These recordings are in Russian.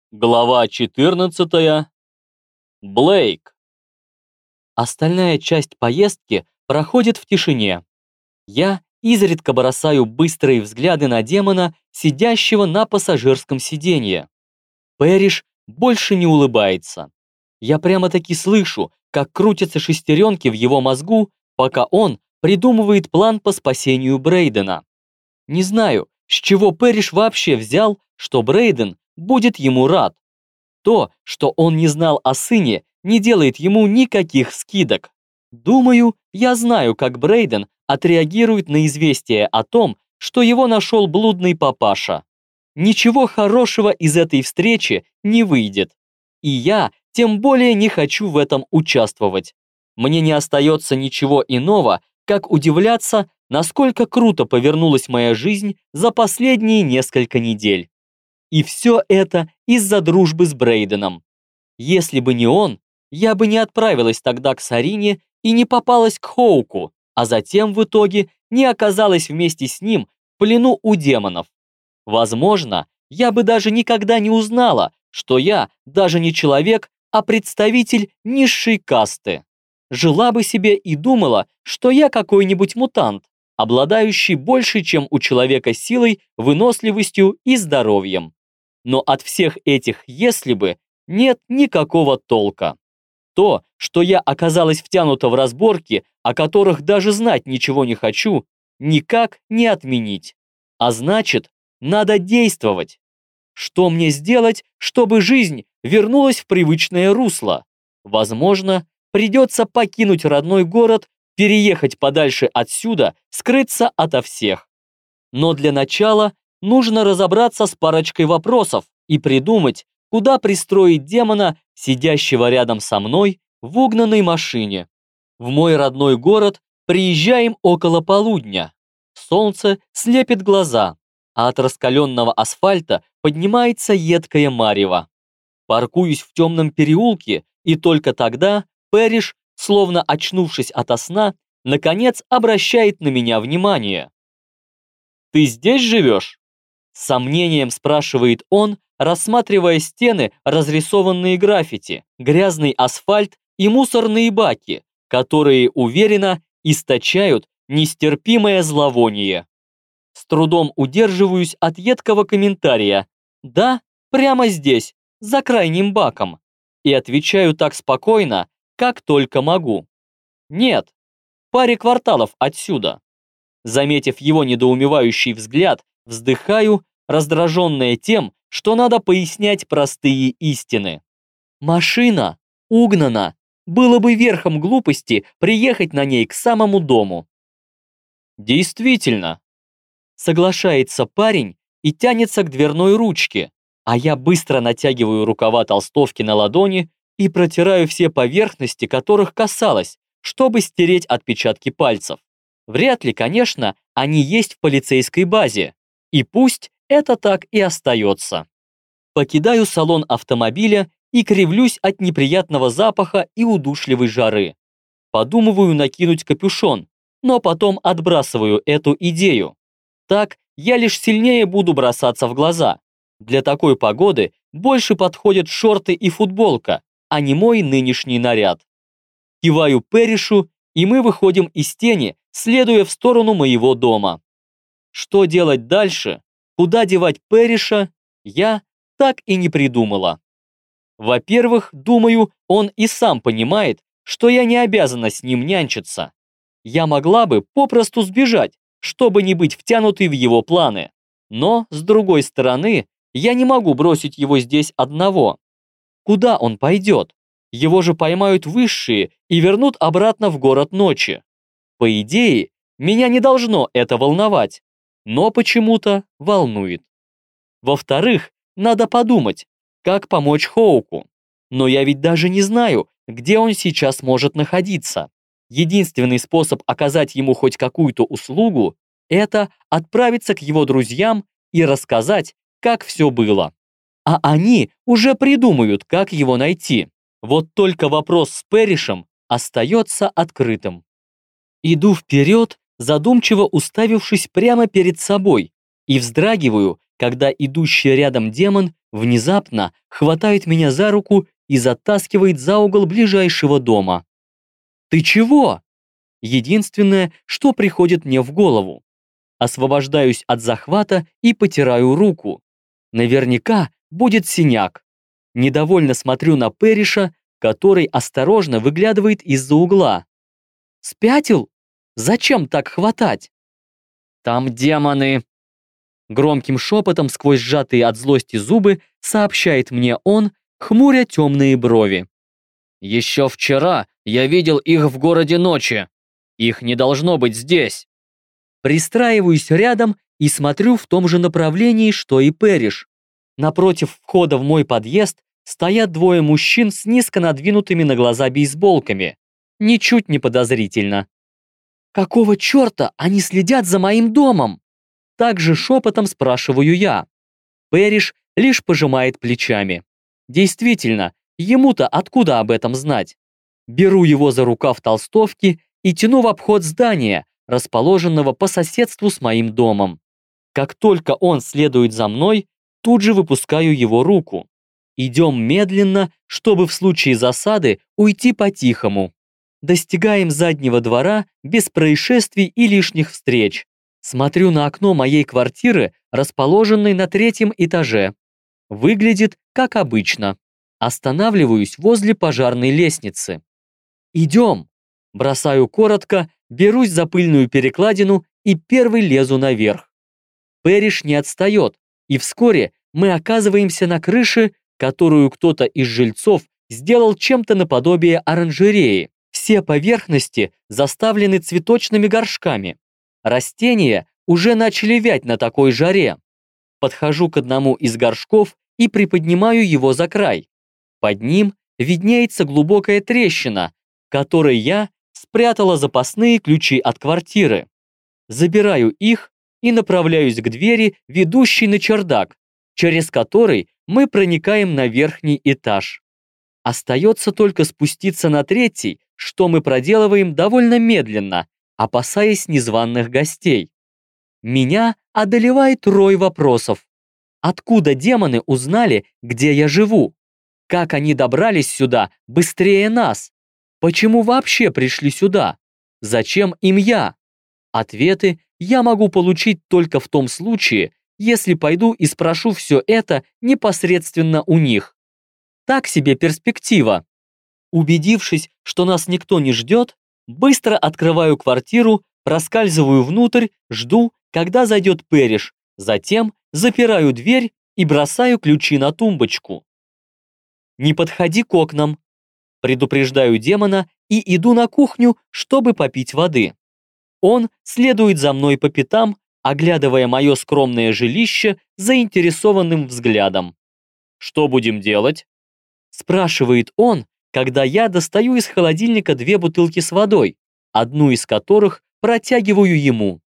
Глава 14. Блейк. Остальная часть поездки проходит в тишине. Я изредка бросаю быстрые взгляды на демона, сидящего на пассажирском сиденье. Пэриш больше не улыбается. Я прямо-таки слышу, как крутятся шестеренки в его мозгу, пока он придумывает план по спасению Брейдена. Не знаю, с чего Пэриш вообще взял, что Брейден будет ему рад. То, что он не знал о сыне, не делает ему никаких скидок. Думаю, я знаю, как Брейден отреагирует на известие о том, что его нашел блудный папаша. Ничего хорошего из этой встречи не выйдет. И я тем более не хочу в этом участвовать. Мне не остается ничего иного, как удивляться, насколько круто повернулась моя жизнь за последние несколько недель. И все это из-за дружбы с Брейденом. Если бы не он, я бы не отправилась тогда к Сарине и не попалась к Хоуку, а затем в итоге не оказалась вместе с ним в плену у демонов. Возможно, я бы даже никогда не узнала, что я даже не человек, а представитель низшей касты. Жила бы себе и думала, что я какой-нибудь мутант, обладающий больше, чем у человека силой, выносливостью и здоровьем. Но от всех этих «если бы» нет никакого толка. То, что я оказалась втянута в разборки, о которых даже знать ничего не хочу, никак не отменить. А значит, надо действовать. Что мне сделать, чтобы жизнь вернулась в привычное русло? Возможно, придется покинуть родной город, переехать подальше отсюда, скрыться ото всех. Но для начала нужно разобраться с парочкой вопросов и придумать, куда пристроить демона, сидящего рядом со мной в угнанной машине. В мой родной город приезжаем около полудня. Солнце слепит глаза, а от раскаленного асфальта поднимается едкое марево. Паркуюсь в темном переулке, и только тогда Пэриш, словно очнувшись ото сна, наконец обращает на меня внимание. «Ты здесь живешь?» С сомнением спрашивает он, рассматривая стены, разрисованные граффити, грязный асфальт и мусорные баки, которые, уверенно, источают нестерпимое зловоние. С трудом удерживаюсь от едкого комментария «Да, прямо здесь, за крайним баком», и отвечаю так спокойно, как только могу. «Нет, в паре кварталов отсюда». Заметив его недоумевающий взгляд, вздыхаю, раздраженная тем, что надо пояснять простые истины. Машина угнана. Было бы верхом глупости приехать на ней к самому дому. Действительно. Соглашается парень и тянется к дверной ручке, а я быстро натягиваю рукава толстовки на ладони и протираю все поверхности, которых касалась, чтобы стереть отпечатки пальцев. Вряд ли, конечно, они есть в полицейской базе. И пусть это так и остается. Покидаю салон автомобиля и кривлюсь от неприятного запаха и удушливой жары. Подумываю накинуть капюшон, но потом отбрасываю эту идею. Так я лишь сильнее буду бросаться в глаза. Для такой погоды больше подходят шорты и футболка, а не мой нынешний наряд. Киваю Пэришу, и мы выходим из тени, следуя в сторону моего дома. Что делать дальше, куда девать Пэриша, я так и не придумала. Во-первых, думаю, он и сам понимает, что я не обязана с ним нянчиться. Я могла бы попросту сбежать, чтобы не быть втянутой в его планы. Но, с другой стороны, я не могу бросить его здесь одного. Куда он пойдет? Его же поймают высшие и вернут обратно в город ночи. По идее, меня не должно это волновать, но почему-то волнует. Во-вторых, надо подумать, как помочь Хоуку. Но я ведь даже не знаю, где он сейчас может находиться. Единственный способ оказать ему хоть какую-то услугу – это отправиться к его друзьям и рассказать, как все было. А они уже придумают, как его найти. Вот только вопрос с Пэришем остается открытым. Иду вперед, задумчиво уставившись прямо перед собой, и вздрагиваю, когда идущий рядом демон внезапно хватает меня за руку и затаскивает за угол ближайшего дома. «Ты чего?» Единственное, что приходит мне в голову. Освобождаюсь от захвата и потираю руку. Наверняка будет синяк. Недовольно смотрю на Пэриша, который осторожно выглядывает из-за угла. «Спятил? Зачем так хватать?» «Там демоны!» Громким шепотом сквозь сжатые от злости зубы сообщает мне он, хмуря темные брови. «Еще вчера я видел их в городе ночи. Их не должно быть здесь». Пристраиваюсь рядом и смотрю в том же направлении, что и Пэриш. Напротив входа в мой подъезд стоят двое мужчин с низко надвинутыми на глаза бейсболками. Ничуть не подозрительно. «Какого черта они следят за моим домом?» Также шепотом спрашиваю я. Пэриш лишь пожимает плечами. Действительно, ему-то откуда об этом знать? Беру его за рукав толстовки и тяну в обход здания, расположенного по соседству с моим домом. Как только он следует за мной, тут же выпускаю его руку. Идем медленно, чтобы в случае засады уйти по-тихому. Достигаем заднего двора без происшествий и лишних встреч. Смотрю на окно моей квартиры, расположенной на 3-м этаже. Выглядит как обычно. Останавливаюсь возле пожарной лестницы. «Идем!» Бросаю коротко, берусь за пыльную перекладину и первый лезу наверх. Пэриш не отстает, и вскоре мы оказываемся на крыше, которую кто-то из жильцов сделал чем-то наподобие оранжереи. Все поверхности заставлены цветочными горшками. Растения уже начали вять на такой жаре. Подхожу к одному из горшков и приподнимаю его за край. Под ним виднеется глубокая трещина, в которой я спрятала запасные ключи от квартиры. Забираю их и направляюсь к двери, ведущей на чердак, через который мы проникаем на верхний этаж. Остается только спуститься на 3-й, что мы проделываем довольно медленно, опасаясь незваных гостей. Меня одолевает рой вопросов. Откуда демоны узнали, где я живу? Как они добрались сюда быстрее нас? Почему вообще пришли сюда? Зачем им я? Ответы я могу получить только в том случае, если пойду и спрошу все это непосредственно у них. Так себе перспектива. Убедившись, что нас никто не ждет, быстро открываю квартиру, проскальзываю внутрь, жду, когда зайдет Пэриш, затем запираю дверь и бросаю ключи на тумбочку. «Не подходи к окнам», предупреждаю демона и иду на кухню, чтобы попить воды. Он следует за мной по пятам, оглядывая мое скромное жилище заинтересованным взглядом. «Что будем делать?» спрашивает он, когда я достаю из холодильника 2 бутылки с водой, одну из которых протягиваю ему.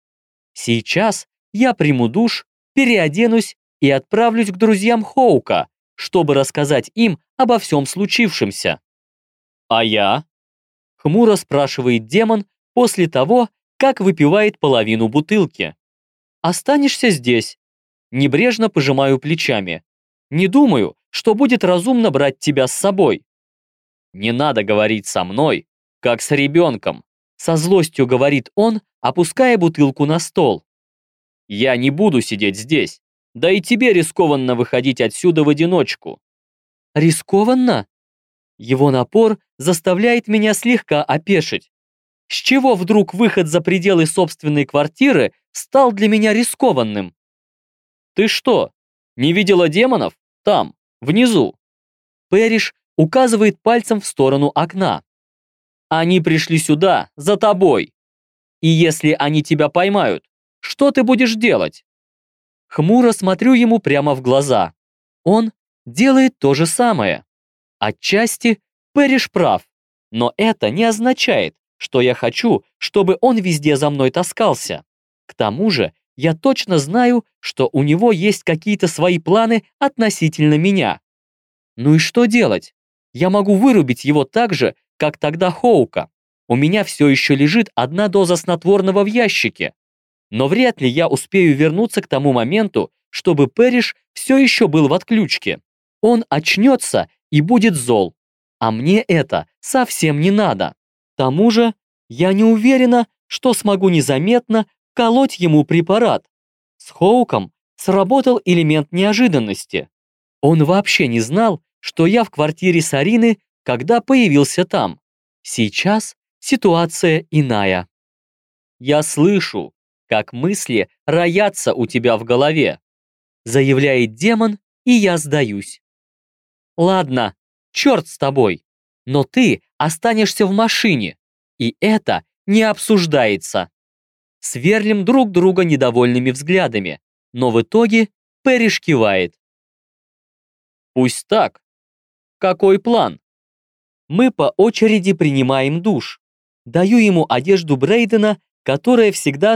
Сейчас я приму душ, переоденусь и отправлюсь к друзьям Хоука, чтобы рассказать им обо всем случившемся. «А я?» — хмуро спрашивает демон после того, как выпивает половину бутылки. «Останешься здесь?» Небрежно пожимаю плечами. «Не думаю, что будет разумно брать тебя с собой». «Не надо говорить со мной, как с ребенком», со злостью говорит он, опуская бутылку на стол. «Я не буду сидеть здесь, да и тебе рискованно выходить отсюда в одиночку». «Рискованно?» Его напор заставляет меня слегка опешить. С чего вдруг выход за пределы собственной квартиры стал для меня рискованным? «Ты что, не видела демонов? Там, внизу». Пэриш указывает пальцем в сторону окна. «Они пришли сюда, за тобой. И если они тебя поймают, что ты будешь делать?» Хмуро смотрю ему прямо в глаза. Он делает то же самое. Отчасти Пэриш прав, но это не означает, что я хочу, чтобы он везде за мной таскался. К тому же, я точно знаю, что у него есть какие-то свои планы относительно меня. Ну и что делать? Я могу вырубить его так же, как тогда Хоука. У меня все еще лежит 1 доза снотворного в ящике. Но вряд ли я успею вернуться к тому моменту, чтобы Пэриш все еще был в отключке. Он очнется и будет зол. А мне это совсем не надо. К тому же, я не уверена, что смогу незаметно колоть ему препарат. С Хоуком сработал элемент неожиданности. Он вообще не знал, что я в квартире Сарины, когда появился там. Сейчас ситуация иная. «Я слышу, как мысли роятся у тебя в голове», заявляет демон, и я сдаюсь. «Ладно, черт с тобой, но ты останешься в машине, и это не обсуждается». Сверлим друг друга недовольными взглядами, но в итоге Пэриш кивает. «Пусть так. Какой план?» Мы по очереди принимаем душ. Даю ему одежду Брейдена, которая всегда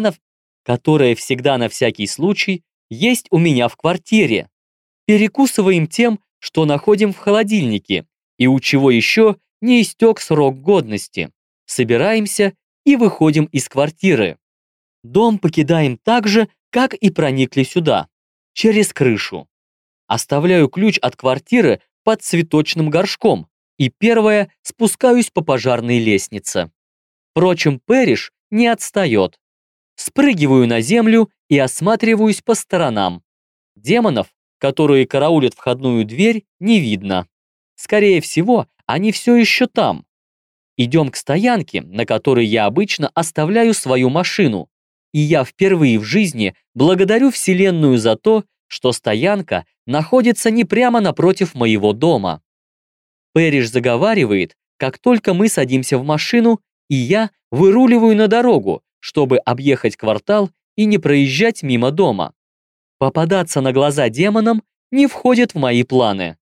на всякий случай есть у меня в квартире. Перекусываем тем, что находим в холодильнике, и у чего еще не истек срок годности. Собираемся и выходим из квартиры. Дом покидаем так же, как и проникли сюда, через крышу. Оставляю ключ от квартиры под цветочным горшком, и первое спускаюсь по пожарной лестнице. Впрочем, Пэриш не отстает. Спрыгиваю на землю и осматриваюсь по сторонам. Демонов, которые караулят входную дверь, не видно. Скорее всего, они все еще там. Идем к стоянке, на которой я обычно оставляю свою машину. И я впервые в жизни благодарю Вселенную за то, что стоянка находится не прямо напротив моего дома. Пэриш заговаривает, как только мы садимся в машину, и я выруливаю на дорогу, чтобы объехать квартал и не проезжать мимо дома. Попадаться на глаза демонам не входит в мои планы.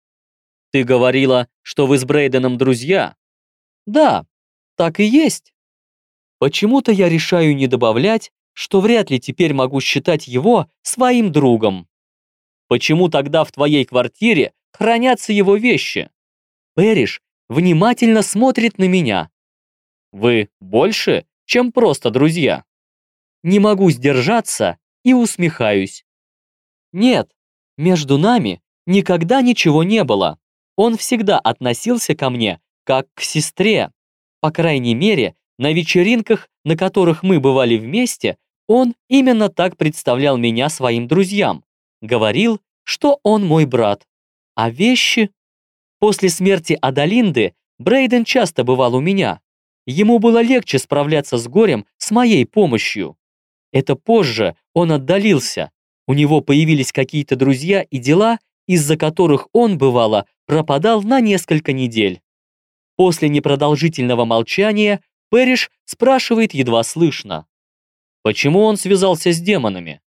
«Ты говорила, что вы с Брейденом друзья?» «Да, так и есть». Почему-то я решаю не добавлять, что вряд ли теперь могу считать его своим другом. «Почему тогда в твоей квартире хранятся его вещи?» Пэриш внимательно смотрит на меня. «Вы больше, чем просто друзья?» Не могу сдержаться и усмехаюсь. Нет, между нами никогда ничего не было. Он всегда относился ко мне как к сестре. По крайней мере, на вечеринках, на которых мы бывали вместе, он именно так представлял меня своим друзьям. Говорил, что он мой брат. А вещи? После смерти Адалинды Брейден часто бывал у меня. Ему было легче справляться с горем с моей помощью. Это позже он отдалился. У него появились какие-то друзья и дела, из-за которых он, бывало, пропадал на несколько недель. После непродолжительного молчания Пэриш спрашивает едва слышно. Почему он связался с демонами?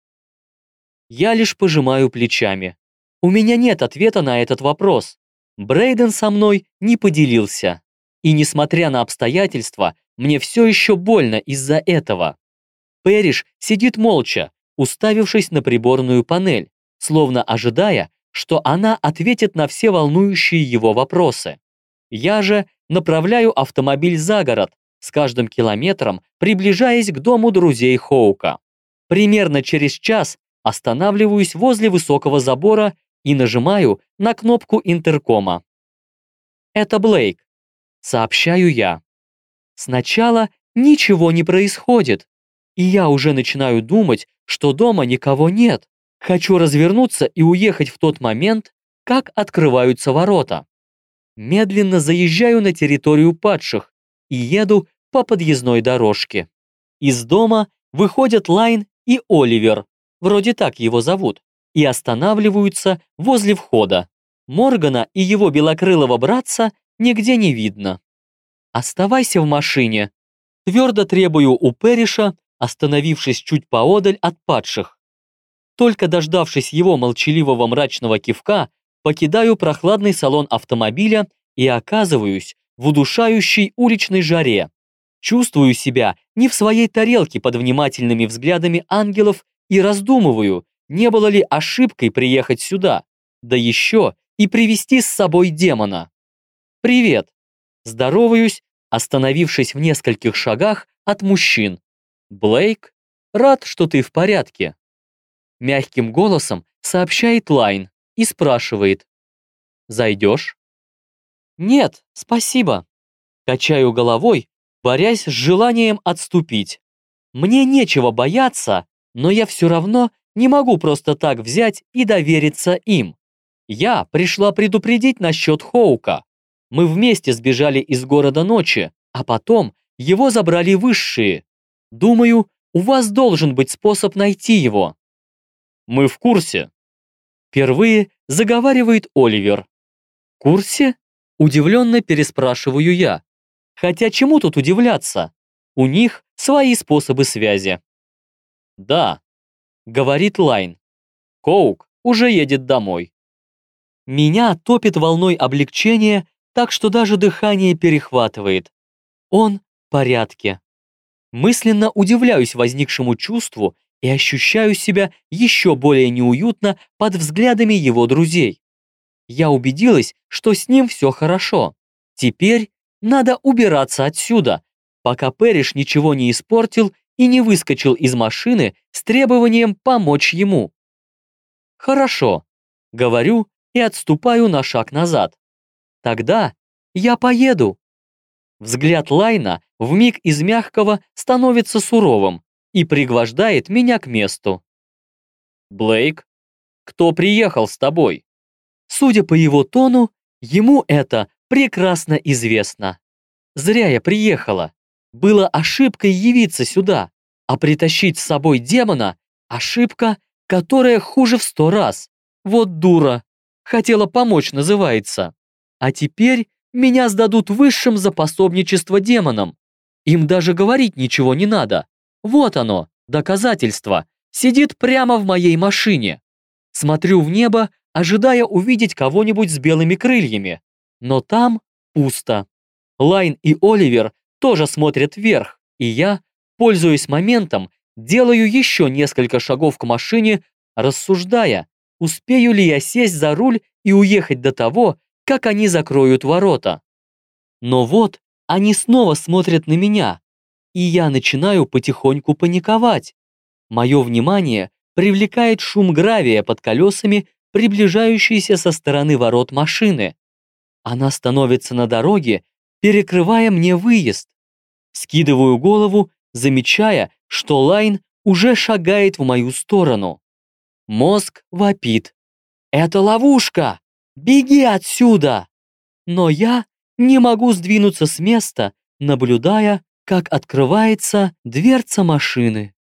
Я лишь пожимаю плечами. У меня нет ответа на этот вопрос. Брейден со мной не поделился. И несмотря на обстоятельства, мне все еще больно из-за этого. Пэриш сидит молча, уставившись на приборную панель, словно ожидая, что она ответит на все волнующие его вопросы. Я же направляю автомобиль за город, с каждым километром приближаясь к дому друзей Хоука. Примерно через час останавливаюсь возле высокого забора и нажимаю на кнопку интеркома. «Это Блейк», — сообщаю я. Сначала ничего не происходит, и я уже начинаю думать, что дома никого нет. Хочу развернуться и уехать в тот момент, как открываются ворота. Медленно заезжаю на территорию падших и еду по подъездной дорожке. Из дома выходят Лайн и Оливер, вроде так его зовут, и останавливаются возле входа. Моргана и его белокрылого братца нигде не видно. «Оставайся в машине», твердо требую у Пэриша, остановившись чуть поодаль от падших. Только дождавшись его молчаливого мрачного кивка, покидаю прохладный салон автомобиля и оказываюсь в удушающей уличной жаре. Чувствую себя не в своей тарелке под внимательными взглядами ангелов и раздумываю, не было ли ошибкой приехать сюда, да еще и привести с собой демона. «Привет!» Здороваюсь, остановившись в нескольких шагах от мужчин. «Блейк, рад, что ты в порядке». Мягким голосом сообщает Лайн и спрашивает. «Зайдешь?» «Нет, спасибо». Качаю головой, борясь с желанием отступить. Мне нечего бояться, но я все равно не могу просто так взять и довериться им. Я пришла предупредить насчет Хоука. Мы вместе сбежали из города ночи, а потом его забрали высшие. Думаю, у вас должен быть способ найти его. Мы в курсе. Впервые заговаривает Оливер. В курсе? Удивленно переспрашиваю я. Хотя чему тут удивляться? У них свои способы связи. Да, говорит Лайн. Коук уже едет домой. Меня топит волной облегчения, так что даже дыхание перехватывает. Он в порядке. Мысленно удивляюсь возникшему чувству и ощущаю себя еще более неуютно под взглядами его друзей. Я убедилась, что с ним все хорошо. Теперь надо убираться отсюда, пока Пэриш ничего не испортил и не выскочил из машины с требованием помочь ему. «Хорошо», — говорю и отступаю на шаг назад. «Тогда я поеду». Взгляд Лайна вмиг из мягкого становится суровым и пригвождает меня к месту. «Блейк, кто приехал с тобой?» Судя по его тону, ему это прекрасно известно. Зря я приехала. Было ошибкой явиться сюда, а притащить с собой демона – ошибка, которая хуже в 100 раз. Вот дура. Хотела помочь, называется. А теперь меня сдадут высшим за пособничество демонам. Им даже говорить ничего не надо. Вот оно, доказательство. Сидит прямо в моей машине. Смотрю в небо, ожидая увидеть кого-нибудь с белыми крыльями. Но там пусто. Лайн и Оливер тоже смотрят вверх, и я, пользуясь моментом, делаю еще несколько шагов к машине, рассуждая, успею ли я сесть за руль и уехать до того, как они закроют ворота. Но вот они снова смотрят на меня, и я начинаю потихоньку паниковать. Мое внимание привлекает шум гравия под колесами, приближающийся со стороны ворот машины. Она становится на дороге, перекрывая мне выезд. Скидываю голову, замечая, что Лайн уже шагает в мою сторону. Мозг вопит. «Это ловушка! Беги отсюда!» Но я не могу сдвинуться с места, наблюдая, как открывается дверца машины.